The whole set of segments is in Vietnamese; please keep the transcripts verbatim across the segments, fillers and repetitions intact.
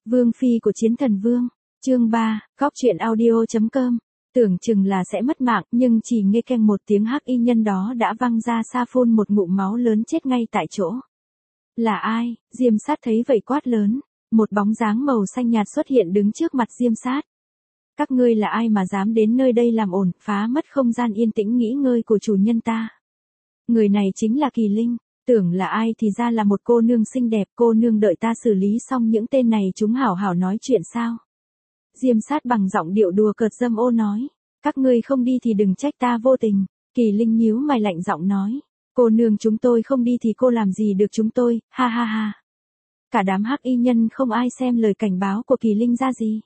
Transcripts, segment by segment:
Vương phi của chiến thần vương. Chương ba, Góc truyện audio chấm com. Tưởng chừng là sẽ mất mạng, nhưng chỉ nghe keng một tiếng hắc y nhân đó đã văng ra xa phun một ngụm máu lớn chết ngay tại chỗ. Là ai? Diêm Sát thấy vậy quát lớn. Một bóng dáng màu xanh nhạt xuất hiện đứng trước mặt Diêm Sát. Các ngươi là ai mà dám đến nơi đây làm ổn, phá mất không gian yên tĩnh nghỉ ngơi của chủ nhân ta? Người này chính là Kỳ Linh. Tưởng là ai thì ra là một cô nương xinh đẹp. Cô nương đợi ta xử lý xong những tên này chúng hảo hảo nói chuyện sao? Diêm Sát bằng giọng điệu đùa cợt dâm ô nói. Các ngươi không đi thì đừng trách ta vô tình. Kỳ Linh nhíu mày lạnh giọng nói. Cô nương chúng tôi không đi thì cô làm gì được chúng tôi, ha ha ha. Cả đám hắc y nhân không ai xem lời cảnh báo của Kỳ Linh ra gì.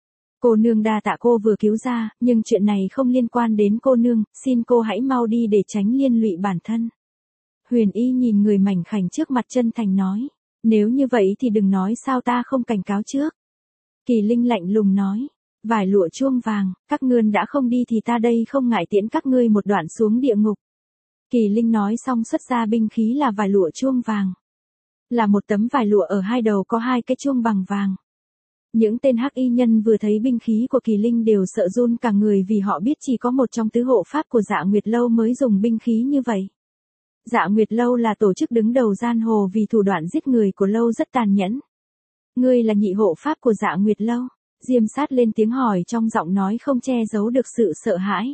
Cô nương đa tạ cô vừa cứu ra, nhưng chuyện này không liên quan đến cô nương, xin cô hãy mau đi để tránh liên lụy bản thân. Huyền Y nhìn người mảnh khảnh trước mặt chân thành nói. Nếu như vậy thì đừng nói sao ta không cảnh cáo trước. Kỳ Linh lạnh lùng nói. Vải lụa chuông vàng, các ngươi đã không đi thì ta đây không ngại tiễn các ngươi một đoạn xuống địa ngục. Kỳ Linh nói xong xuất ra binh khí là vải lụa chuông vàng. Là một tấm vải lụa ở hai đầu có hai cái chuông bằng vàng. Những tên hắc y nhân vừa thấy binh khí của Kỳ Linh đều sợ run cả người vì họ biết chỉ có một trong tứ hộ pháp của Dạ Nguyệt Lâu mới dùng binh khí như vậy. Dạ Nguyệt Lâu là tổ chức đứng đầu giang hồ vì thủ đoạn giết người của Lâu rất tàn nhẫn. Ngươi là nhị hộ pháp của Dạ Nguyệt Lâu? Diêm Sát lên tiếng hỏi trong giọng nói không che giấu được sự sợ hãi.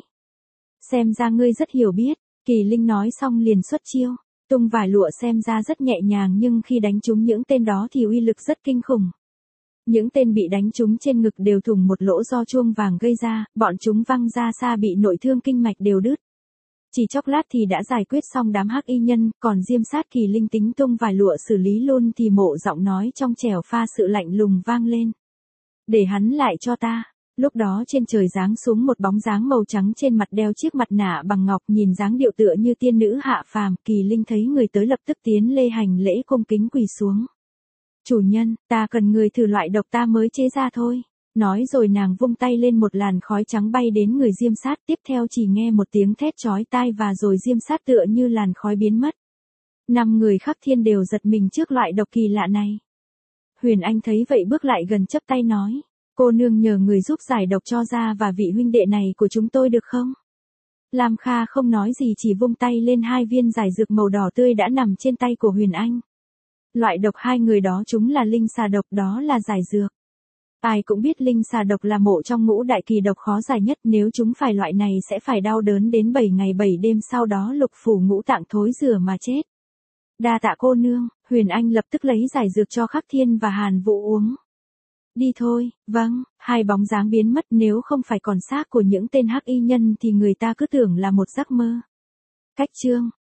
Xem ra ngươi rất hiểu biết. Kỳ Linh nói xong liền xuất chiêu. Tung vải lụa xem ra rất nhẹ nhàng nhưng khi đánh trúng những tên đó thì uy lực rất kinh khủng. Những tên bị đánh trúng trên ngực đều thủng một lỗ do chuông vàng gây ra, bọn chúng văng ra xa bị nội thương kinh mạch đều đứt. Chỉ chốc lát thì đã giải quyết xong đám hắc y nhân, còn Diêm Sát Kỳ Linh tính tung vải lụa xử lý luôn thì Mộ giọng nói trong trẻo pha sự lạnh lùng vang lên. Để hắn lại cho ta. Lúc đó trên trời giáng xuống một bóng dáng màu trắng trên mặt đeo chiếc mặt nạ bằng ngọc nhìn dáng điệu tựa như tiên nữ hạ phàm. Kỳ Linh thấy người tới lập tức tiến lê hành lễ cung kính quỳ xuống. Chủ nhân, ta cần người thử loại độc ta mới chế ra thôi. Nói rồi nàng vung tay lên một làn khói trắng bay đến người Diêm Sát, tiếp theo chỉ nghe một tiếng thét chói tai và rồi Diêm Sát tựa như làn khói biến mất. Năm người khắp thiên đều giật mình trước loại độc kỳ lạ này. Huyền Anh thấy vậy bước lại gần chắp tay nói. Cô nương nhờ người giúp giải độc cho ra và vị huynh đệ này của chúng tôi được không? Lam Kha không nói gì chỉ vung tay lên hai viên giải dược màu đỏ tươi đã nằm trên tay của Huyền Anh. Loại độc hai người đó chúng là linh xà độc, đó là giải dược. Ai cũng biết linh xà độc là một trong ngũ đại kỳ độc khó giải nhất, nếu chúng phải loại này sẽ phải đau đớn đến bảy ngày bảy đêm, sau đó lục phủ ngũ tạng thối rữa mà chết. Đa tạ cô nương. Huyền Anh lập tức lấy giải dược cho Khắc Thiên và Hàn Vũ uống. Đi thôi. Vâng. Hai bóng dáng biến mất, nếu không phải còn xác của những tên hắc y nhân thì người ta cứ tưởng là một giấc mơ. Cách chương